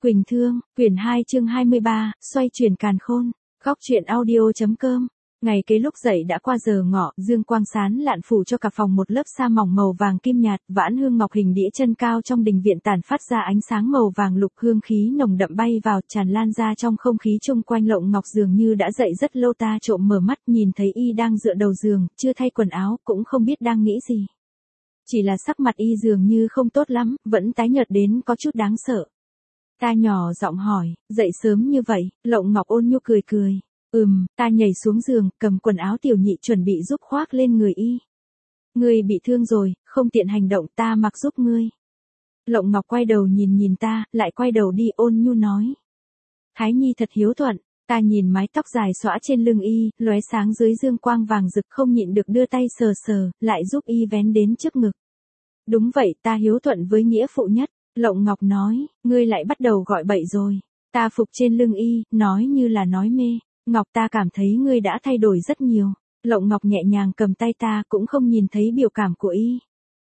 Quỳnh Thương, quyển 2 chương 23, xoay chuyển càn khôn. Góc truyện audio.com. Ngày kế lúc dậy đã qua giờ ngọ, dương quang sáng lạn phủ cho cả phòng một lớp sa mỏng màu vàng kim nhạt, vãn hương ngọc hình đĩa chân cao trong đình viện tản phát ra ánh sáng màu vàng lục, hương khí nồng đậm bay vào, tràn lan ra trong không khí chung quanh. Lộng Ngọc dường như đã dậy rất lâu, ta trộm mở mắt nhìn thấy y đang dựa đầu giường, chưa thay quần áo, cũng không biết đang nghĩ gì. Chỉ là sắc mặt y dường như không tốt lắm, vẫn tái nhợt đến có chút đáng sợ. Ta nhỏ giọng hỏi, dậy sớm như vậy? Lộng Ngọc ôn nhu cười cười. Ta nhảy xuống giường, cầm quần áo tiểu nhị chuẩn bị giúp khoác lên người y. Ngươi bị thương rồi, không tiện hành động, ta mặc giúp ngươi. Lộng Ngọc quay đầu nhìn ta, lại quay đầu đi, ôn nhu nói. Thái Nhi thật hiếu thuận. Ta nhìn mái tóc dài xõa trên lưng y, lóe sáng dưới dương quang vàng rực, không nhịn được đưa tay sờ sờ, lại giúp y vén đến trước ngực. Đúng vậy, ta hiếu thuận với nghĩa phụ nhất. Lộng Ngọc nói, ngươi lại bắt đầu gọi bậy rồi. Ta phục trên lưng y, nói như là nói mê. Ngọc, ta cảm thấy ngươi đã thay đổi rất nhiều. Lộng Ngọc nhẹ nhàng cầm tay ta, cũng không nhìn thấy biểu cảm của y.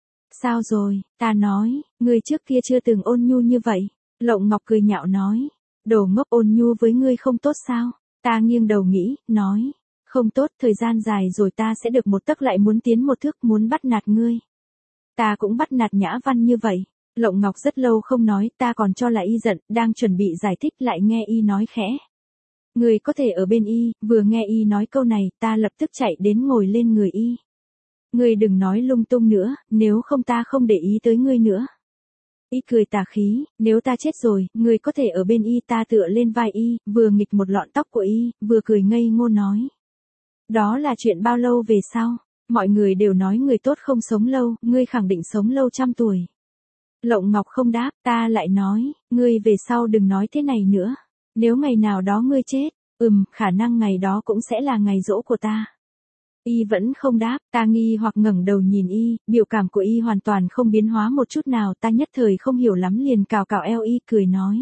Sao rồi? Ta nói, ngươi trước kia chưa từng ôn nhu như vậy. Lộng Ngọc cười nhạo nói, đồ ngốc, ôn nhu với ngươi không tốt sao? Ta nghiêng đầu nghĩ, nói, không tốt, thời gian dài rồi ta sẽ được một tấc lại muốn tiến một thước, muốn bắt nạt ngươi. Ta cũng bắt nạt Nhã Văn như vậy. Lộng Ngọc rất lâu không nói, ta còn cho là y giận, đang chuẩn bị giải thích lại nghe y nói khẽ. Người có thể ở bên y. Vừa nghe y nói câu này, ta lập tức chạy đến ngồi lên người y. Ngươi đừng nói lung tung nữa, nếu không ta không để ý tới ngươi nữa. Y cười tà khí, nếu ta chết rồi, ngươi có thể ở bên y. Ta tựa lên vai y, vừa nghịch một lọn tóc của y, vừa cười ngây ngô nói. Đó là chuyện bao lâu về sau? Mọi người đều nói người tốt không sống lâu, ngươi khẳng định sống lâu 100 tuổi. Lộng Ngọc không đáp, ta lại nói, ngươi về sau đừng nói thế này nữa. Nếu ngày nào đó ngươi chết, khả năng ngày đó cũng sẽ là ngày giỗ của ta. Y vẫn không đáp, ta nghi hoặc ngẩng đầu nhìn y, biểu cảm của y hoàn toàn không biến hóa một chút nào, ta nhất thời không hiểu lắm liền cào cào eo y, cười nói.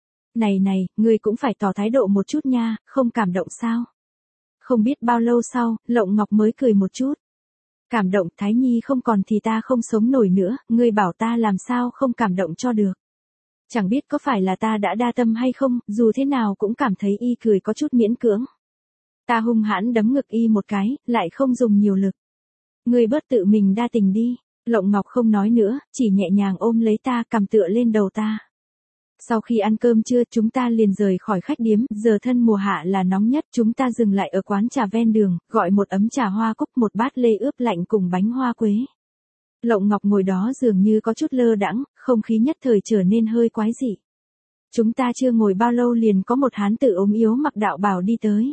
Này, ngươi cũng phải tỏ thái độ một chút nha, không cảm động sao? Không biết bao lâu sau, Lộng Ngọc mới cười một chút. Cảm động, Thái Nhi không còn thì ta không sống nổi nữa, ngươi bảo ta làm sao không cảm động cho được. Chẳng biết có phải là ta đã đa tâm hay không, dù thế nào cũng cảm thấy y cười có chút miễn cưỡng. Ta hung hãn đấm ngực y một cái, lại không dùng nhiều lực. Ngươi bớt tự mình đa tình đi. Lộng Ngọc không nói nữa, chỉ nhẹ nhàng ôm lấy ta, cầm tựa lên đầu ta. Sau khi ăn cơm trưa, chúng ta liền rời khỏi khách điếm, giờ thân mùa hạ là nóng nhất, chúng ta dừng lại ở quán trà ven đường, gọi một ấm trà hoa cúc, một bát lê ướp lạnh cùng bánh hoa quế. Lộng Ngọc ngồi đó dường như có chút lơ đãng, không khí nhất thời trở nên hơi quái dị. Chúng ta chưa ngồi bao lâu liền có một hán tử ốm yếu mặc đạo bào đi tới.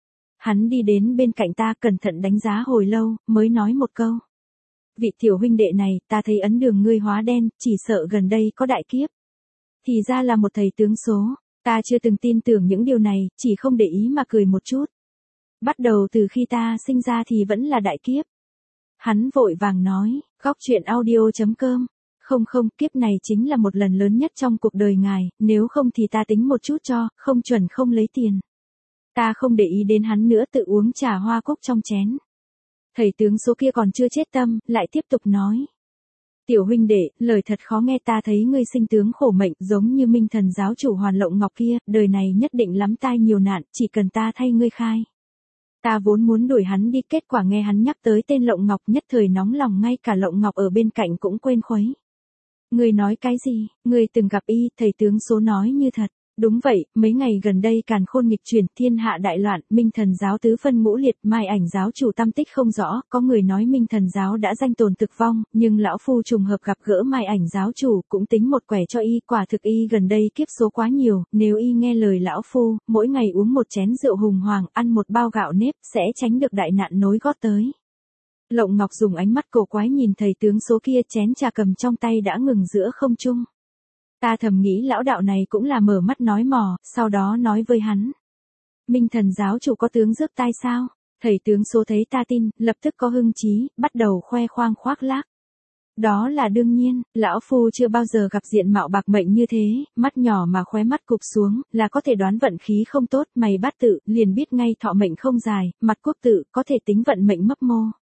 Hắn đi đến bên cạnh ta, cẩn thận đánh giá hồi lâu, mới nói một câu. Vị tiểu huynh đệ này, ta thấy ấn đường ngươi hóa đen, chỉ sợ gần đây có đại kiếp. Thì ra là một thầy tướng số. Ta chưa từng tin tưởng những điều này, chỉ không để ý mà cười một chút. Bắt đầu từ khi ta sinh ra thì vẫn là đại kiếp. Hắn vội vàng nói, góc truyện audio.com. Không, kiếp này chính là một lần lớn nhất trong cuộc đời ngài, nếu không thì ta tính một chút cho, không chuẩn không lấy tiền. Ta không để ý đến hắn nữa, tự uống trà hoa cúc trong chén. Thầy tướng số kia còn chưa chết tâm, lại tiếp tục nói. Tiểu huynh đệ, lời thật khó nghe, ta thấy ngươi sinh tướng khổ mệnh, giống như Minh Thần giáo chủ Hoàn Lộng Ngọc kia, đời này nhất định lắm tai nhiều nạn, chỉ cần ta thay ngươi khai. Ta vốn muốn đuổi hắn đi, kết quả nghe hắn nhắc tới tên Lộng Ngọc, nhất thời nóng lòng, ngay cả Lộng Ngọc ở bên cạnh cũng quên khuấy. Ngươi nói cái gì? Ngươi từng gặp y? Thầy tướng số nói như thật. Đúng vậy, mấy ngày gần đây càn khôn nghịch chuyển, thiên hạ đại loạn, Minh Thần giáo tứ phân ngũ liệt, Mai Ảnh giáo chủ tâm tích không rõ, có người nói Minh Thần giáo đã danh tồn thực vong, nhưng lão phu trùng hợp gặp gỡ Mai Ảnh giáo chủ, cũng tính một quẻ cho y, quả thực y gần đây kiếp số quá nhiều, nếu y nghe lời lão phu, mỗi ngày uống một chén rượu hùng hoàng, ăn một bao gạo nếp, sẽ tránh được đại nạn nối gót tới. Lộng Ngọc dùng ánh mắt cổ quái nhìn thầy tướng số kia, chén trà cầm trong tay đã ngừng giữa không trung. Ta thầm nghĩ lão đạo này cũng là mở mắt nói mò, sau đó nói với hắn. Minh Thần giáo chủ có tướng rước tai sao? Thầy tướng số thấy ta tin, lập tức có hưng chí, bắt đầu khoe khoang khoác lác. Đó là đương nhiên, lão phu chưa bao giờ gặp diện mạo bạc mệnh như thế, mắt nhỏ mà khóe mắt cụp xuống, là có thể đoán vận khí không tốt, mày bát tự, liền biết ngay thọ mệnh không dài, mặt quốc tự, có thể tính vận mệnh mấp mô.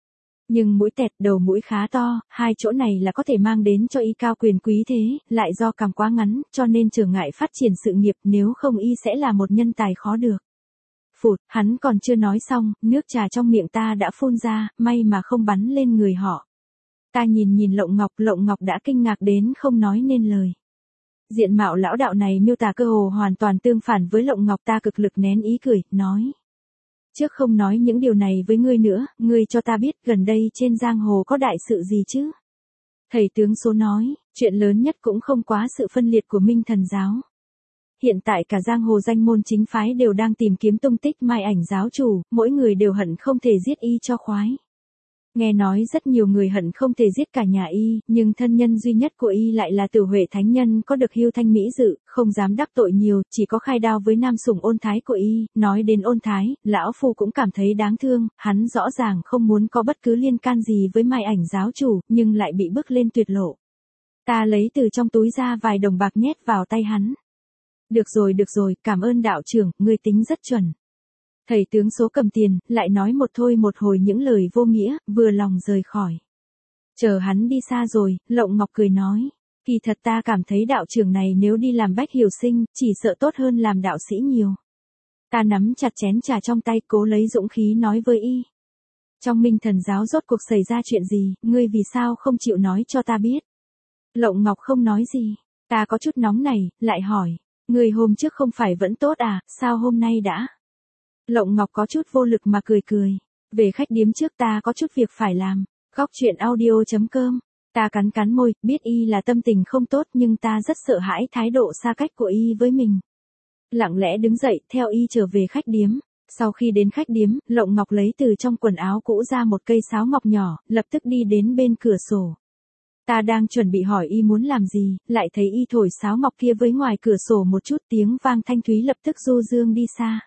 Nhưng mũi tẹt, đầu mũi khá to, hai chỗ này là có thể mang đến cho y cao quyền quý thế, lại do cằm quá ngắn, cho nên trở ngại phát triển sự nghiệp, nếu không y sẽ là một nhân tài khó được. Phụt, hắn còn chưa nói xong, nước trà trong miệng ta đã phun ra, may mà không bắn lên người họ. Ta nhìn Lộng Ngọc đã kinh ngạc đến không nói nên lời. Diện mạo lão đạo này miêu tả cơ hồ hoàn toàn tương phản với Lộng Ngọc, ta cực lực nén ý cười, nói. Trước không nói những điều này với ngươi nữa, ngươi cho ta biết gần đây trên giang hồ có đại sự gì chứ? Thầy tướng số nói, chuyện lớn nhất cũng không quá sự phân liệt của Minh Thần giáo. Hiện tại cả giang hồ danh môn chính phái đều đang tìm kiếm tung tích Mai Ảnh giáo chủ, mỗi người đều hận không thể giết y cho khoái. Nghe nói rất nhiều người hận không thể giết cả nhà y, nhưng thân nhân duy nhất của y lại là Tử Huệ thánh nhân có được hưu thanh mỹ dự, không dám đắc tội nhiều, chỉ có khai đao với nam sủng Ôn Thái của y. Nói đến Ôn Thái, lão phu cũng cảm thấy đáng thương, hắn rõ ràng không muốn có bất cứ liên can gì với Mai Ảnh giáo chủ, nhưng lại bị bước lên tuyệt lộ. Ta lấy từ trong túi ra vài đồng bạc nhét vào tay hắn. Được rồi, cảm ơn đạo trưởng, ngươi tính rất chuẩn. Thầy tướng số cầm tiền, lại nói một thôi một hồi những lời vô nghĩa, vừa lòng rời khỏi. Chờ hắn đi xa rồi, Lộng Ngọc cười nói. Kỳ thật ta cảm thấy đạo trưởng này nếu đi làm bách hiểu sinh, chỉ sợ tốt hơn làm đạo sĩ nhiều. Ta nắm chặt chén trà trong tay, cố lấy dũng khí nói với y. Trong Minh Thần giáo rốt cuộc xảy ra chuyện gì, ngươi vì sao không chịu nói cho ta biết? Lộng Ngọc không nói gì. Ta có chút nóng này, lại hỏi. Ngươi hôm trước không phải vẫn tốt à, sao hôm nay đã? Lộng Ngọc có chút vô lực mà cười. Về khách điếm trước ta có chút việc phải làm. Góc chuyện audio.com. Ta cắn môi, biết y là tâm tình không tốt nhưng ta rất sợ hãi thái độ xa cách của y với mình. Lặng lẽ đứng dậy, theo y trở về khách điếm. Sau khi đến khách điếm, Lộng Ngọc lấy từ trong quần áo cũ ra một cây sáo ngọc nhỏ, lập tức đi đến bên cửa sổ. Ta đang chuẩn bị hỏi y muốn làm gì, lại thấy y thổi sáo ngọc kia với ngoài cửa sổ một chút, tiếng vang thanh thúy lập tức du dương đi xa.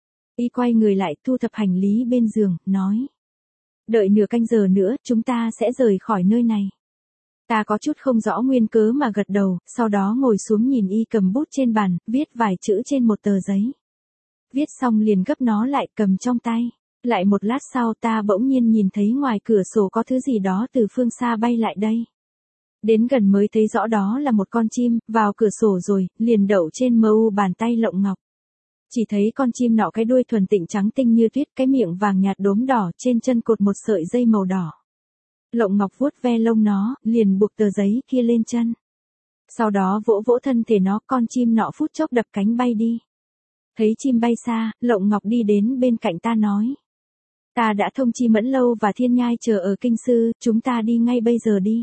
Y quay người lại, thu thập hành lý bên giường, nói. Đợi nửa canh giờ nữa, chúng ta sẽ rời khỏi nơi này. Ta có chút không rõ nguyên cớ mà gật đầu, sau đó ngồi xuống nhìn y cầm bút trên bàn, viết vài chữ trên một tờ giấy. Viết xong liền gấp nó lại cầm trong tay. Lại một lát sau ta bỗng nhiên nhìn thấy ngoài cửa sổ có thứ gì đó từ phương xa bay lại đây. Đến gần mới thấy rõ đó là một con chim, vào cửa sổ rồi, liền đậu trên mu bàn tay Lộng Ngọc. Chỉ thấy con chim nọ cái đuôi thuần tịnh trắng tinh như tuyết, cái miệng vàng nhạt đốm đỏ, trên chân cột một sợi dây màu đỏ. Lộng Ngọc vuốt ve lông nó, liền buộc tờ giấy kia lên chân. Sau đó vỗ thân thể nó, con chim nọ phút chốc đập cánh bay đi. Thấy chim bay xa, Lộng Ngọc đi đến bên cạnh ta nói. Ta đã thông chi Mẫn Lâu và Thiên Nhai chờ ở kinh sư, chúng ta đi ngay bây giờ đi.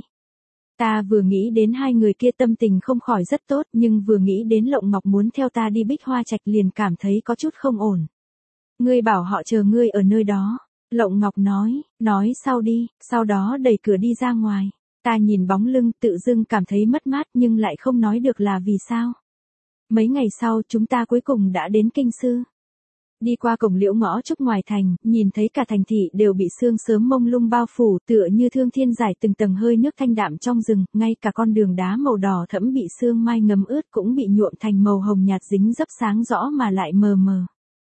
Ta vừa nghĩ đến hai người kia tâm tình không khỏi rất tốt, nhưng vừa nghĩ đến Lộng Ngọc muốn theo ta đi Bích Hoa Trạch liền cảm thấy có chút không ổn. Ngươi bảo họ chờ ngươi ở nơi đó. Lộng Ngọc nói sau đi, sau đó đẩy cửa đi ra ngoài. Ta nhìn bóng lưng tự dưng cảm thấy mất mát nhưng lại không nói được là vì sao. Mấy ngày sau chúng ta cuối cùng đã đến kinh sư. Đi qua cổng Liễu ngõ trúc ngoài thành, nhìn thấy cả thành thị đều bị sương sớm mông lung bao phủ, tựa như thương thiên giải từng tầng hơi nước thanh đạm trong rừng, ngay cả con đường đá màu đỏ thẫm bị sương mai ngấm ướt cũng bị nhuộm thành màu hồng nhạt dính dấp sáng rõ mà lại mờ mờ.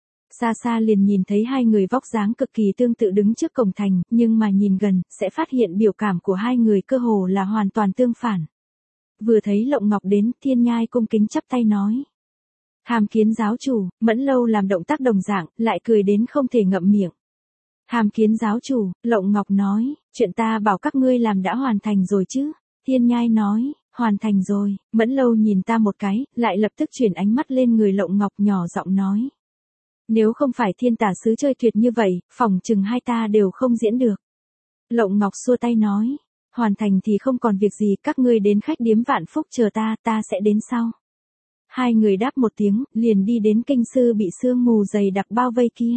Xa xa liền nhìn thấy hai người vóc dáng cực kỳ tương tự đứng trước cổng thành, nhưng mà nhìn gần, sẽ phát hiện biểu cảm của hai người cơ hồ là hoàn toàn tương phản. Vừa thấy Lộng Ngọc đến, Thiên Nhai cung kính chắp tay nói. Hàm kiến giáo chủ, Mẫn Lâu làm động tác đồng dạng, lại cười đến không thể ngậm miệng. Hàm kiến giáo chủ, Lộng Ngọc nói, chuyện ta bảo các ngươi làm đã hoàn thành rồi chứ? Thiên Nhai nói, hoàn thành rồi. Mẫn Lâu nhìn ta một cái, lại lập tức chuyển ánh mắt lên người Lộng Ngọc nhỏ giọng nói. Nếu không phải Thiên Tả Sứ chơi tuyệt như vậy, phỏng chừng hai ta đều không diễn được. Lộng Ngọc xua tay nói, hoàn thành thì không còn việc gì, các ngươi đến khách điếm Vạn Phúc chờ ta sẽ đến sau. Hai người đáp một tiếng, liền đi đến kinh sư bị sương mù dày đặc bao vây kia.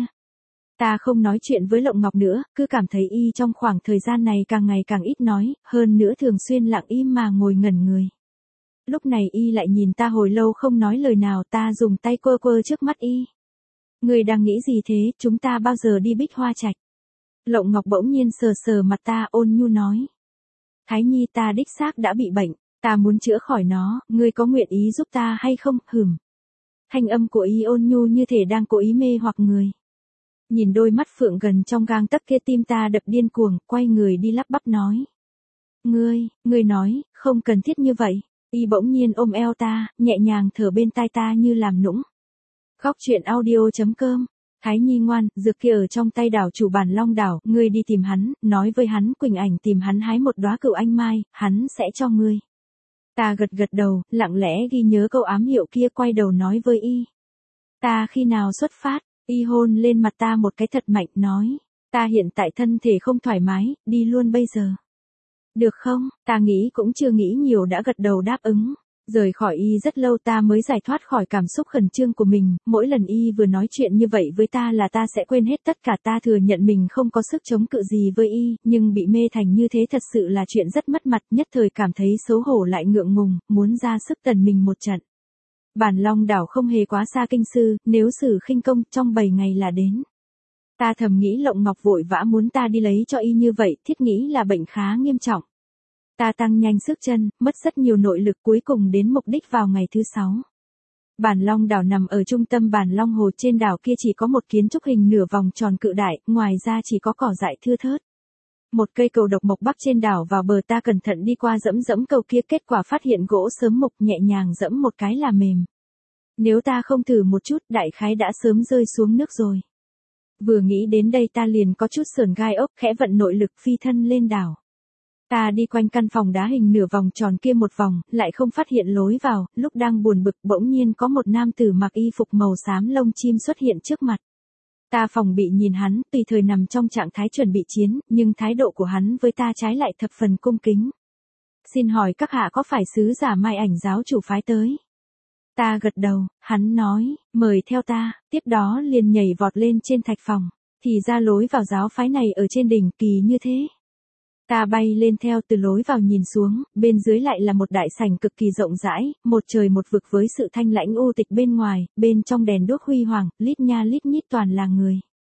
Ta không nói chuyện với Lộng Ngọc nữa, cứ cảm thấy y trong khoảng thời gian này càng ngày càng ít nói, hơn nữa thường xuyên lặng im mà ngồi ngẩn người. Lúc này y lại nhìn ta hồi lâu không nói lời nào, ta dùng tay quơ quơ trước mắt y. Người đang nghĩ gì thế, chúng ta bao giờ đi Bích Hoa Trạch? Lộng Ngọc bỗng nhiên sờ mặt ta, ôn nhu nói. Thái Nhi, ta đích xác đã bị bệnh. Ta muốn chữa khỏi nó, ngươi có nguyện ý giúp ta hay không? Thanh âm của y ôn nhu như thể đang cố ý mê hoặc người. Nhìn đôi mắt phượng gần trong gang tấc kia tim ta đập điên cuồng, quay người đi lắp bắp nói. Ngươi nói, không cần thiết như vậy. Y bỗng nhiên ôm eo ta, nhẹ nhàng thở bên tai ta như làm nũng. Khóc chuyện audio.com. Thái Nhi ngoan, dược kia ở trong tay đảo chủ Bản Long đảo, ngươi đi tìm hắn, nói với hắn Quỳnh Ảnh tìm hắn hái một đóa cựu anh mai, hắn sẽ cho ngươi. Ta gật gật đầu, lặng lẽ ghi nhớ câu ám hiệu kia, quay đầu nói với y. Ta khi nào xuất phát? Y hôn lên mặt ta một cái thật mạnh, nói. Ta hiện tại thân thể không thoải mái, đi luôn bây giờ. Được không? Ta nghĩ cũng chưa nghĩ nhiều đã gật đầu đáp ứng. Rời khỏi y rất lâu ta mới giải thoát khỏi cảm xúc khẩn trương của mình, mỗi lần y vừa nói chuyện như vậy với ta là ta sẽ quên hết tất cả. Ta thừa nhận mình không có sức chống cự gì với y, nhưng bị mê thành như thế thật sự là chuyện rất mất mặt, nhất thời cảm thấy xấu hổ lại ngượng ngùng, muốn ra sức tần mình một trận. Bản Long đảo không hề quá xa kinh sư, nếu sử khinh công trong 7 ngày là đến. Ta thầm nghĩ Lộng Ngọc vội vã muốn ta đi lấy cho y như vậy, thiết nghĩ là bệnh khá nghiêm trọng. Ta tăng nhanh sức chân, mất rất nhiều nội lực, cuối cùng đến mục đích vào ngày thứ 6. Bản Long đảo nằm ở trung tâm Bản Long hồ, trên đảo kia chỉ có một kiến trúc hình nửa vòng tròn cự đại, ngoài ra chỉ có cỏ dại thưa thớt. Một cây cầu độc mộc bắc trên đảo vào bờ, ta cẩn thận đi qua dẫm cầu kia, kết quả phát hiện gỗ sớm mục, nhẹ nhàng dẫm một cái là mềm. Nếu ta không thử một chút, đại khái đã sớm rơi xuống nước rồi. Vừa nghĩ đến đây ta liền có chút sởn gai ốc, khẽ vận nội lực phi thân lên đảo. Ta đi quanh căn phòng đá hình nửa vòng tròn kia một vòng, lại không phát hiện lối vào, lúc đang buồn bực bỗng nhiên có một nam tử mặc y phục màu xám lông chim xuất hiện trước mặt. Ta phòng bị nhìn hắn, tùy thời nằm trong trạng thái chuẩn bị chiến, nhưng thái độ của hắn với ta trái lại thập phần cung kính. Xin hỏi các hạ có phải sứ giả Mai Ảnh giáo chủ phái tới? Ta gật đầu, hắn nói, mời theo ta, tiếp đó liền nhảy vọt lên trên thạch phòng. Thì ra lối vào giáo phái này ở trên đỉnh, kỳ như thế. Ta bay lên theo từ lối vào nhìn xuống, bên dưới lại là một đại sảnh cực kỳ rộng rãi, một trời một vực với sự thanh lãnh u tịch bên ngoài, bên trong đèn đuốc huy hoàng, lít nha lít nhít toàn là người.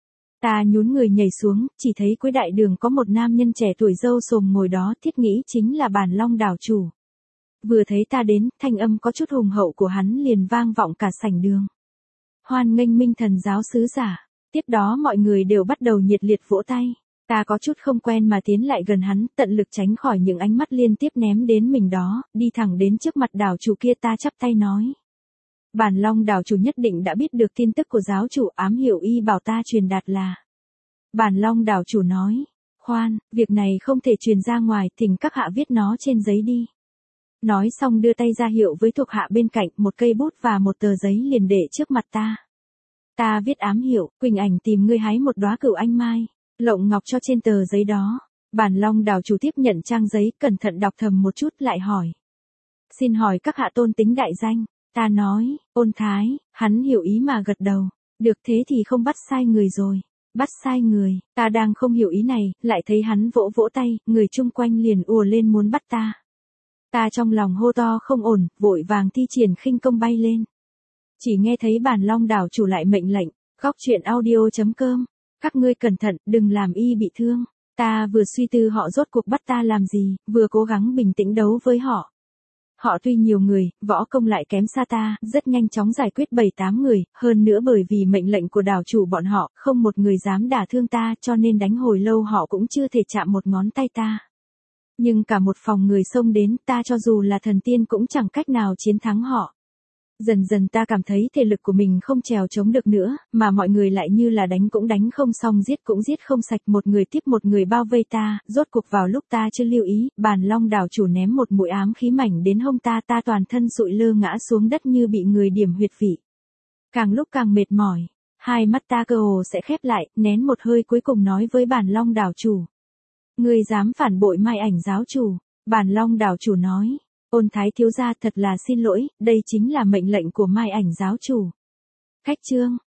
Ta nhún người nhảy xuống, chỉ thấy cuối đại đường có một nam nhân trẻ tuổi râu xồm ngồi đó, thiết nghĩ chính là Bản Long đảo chủ. Vừa thấy ta đến, thanh âm có chút hùng hậu của hắn liền vang vọng cả sảnh đường. Hoan nghênh Minh Thần giáo sứ giả. Tiếp đó mọi người đều bắt đầu nhiệt liệt vỗ tay. Ta có chút không quen mà tiến lại gần hắn, tận lực tránh khỏi những ánh mắt liên tiếp ném đến mình đó, đi thẳng đến trước mặt đảo chủ kia. Ta chắp tay nói. Bản Long đảo chủ nhất định đã biết được tin tức của giáo chủ, ám hiệu y bảo ta truyền đạt là. Bản Long đảo chủ nói. Khoan, việc này không thể truyền ra ngoài, thỉnh các hạ viết nó trên giấy đi. Nói xong đưa tay ra hiệu với thuộc hạ bên cạnh, một cây bút và một tờ giấy liền để trước mặt ta. Ta viết ám hiệu, Quỳnh Ảnh tìm ngươi hái một đóa cựu anh mai. Lộng Ngọc cho trên tờ giấy đó. Bản Long đảo chủ tiếp nhận trang giấy, cẩn thận đọc thầm một chút lại hỏi. Xin hỏi các hạ tôn tính đại danh. Ta nói, Ôn Thái, hắn hiểu ý mà gật đầu. Được, thế thì không bắt sai người rồi. Bắt sai người, ta đang không hiểu ý này, lại thấy hắn vỗ vỗ tay, người chung quanh liền ùa lên muốn bắt ta. Ta trong lòng hô to không ổn, vội vàng thi triển khinh công bay lên. Chỉ nghe thấy Bản Long đảo chủ lại mệnh lệnh, khóc chuyện audio.com. Các ngươi cẩn thận, đừng làm y bị thương. Ta vừa suy tư họ rốt cuộc bắt ta làm gì, vừa cố gắng bình tĩnh đấu với họ. Họ tuy nhiều người, võ công lại kém xa ta, rất nhanh chóng giải quyết 7-8 người, hơn nữa bởi vì mệnh lệnh của đảo chủ bọn họ, không một người dám đả thương ta, cho nên đánh hồi lâu họ cũng chưa thể chạm một ngón tay ta. Nhưng cả một phòng người xông đến, ta cho dù là thần tiên cũng chẳng cách nào chiến thắng họ. Dần dần ta cảm thấy thể lực của mình không trèo chống được nữa, mà mọi người lại như là đánh cũng đánh không xong, giết cũng giết không sạch, một người tiếp một người bao vây ta. Rốt cuộc vào lúc ta chưa lưu ý, Bản Long đảo chủ ném một mũi ám khí mảnh đến hông ta, ta toàn thân sụi lơ ngã xuống đất như bị người điểm huyệt vị. Càng lúc càng mệt mỏi, hai mắt ta cơ hồ sẽ khép lại, nén một hơi cuối cùng nói với Bản Long đảo chủ. Ngươi dám phản bội Mai Ảnh giáo chủ. Bản Long đảo chủ nói. Ôn Thái thiếu gia thật là xin lỗi, đây chính là mệnh lệnh của Mai Ảnh giáo chủ. Khách chương.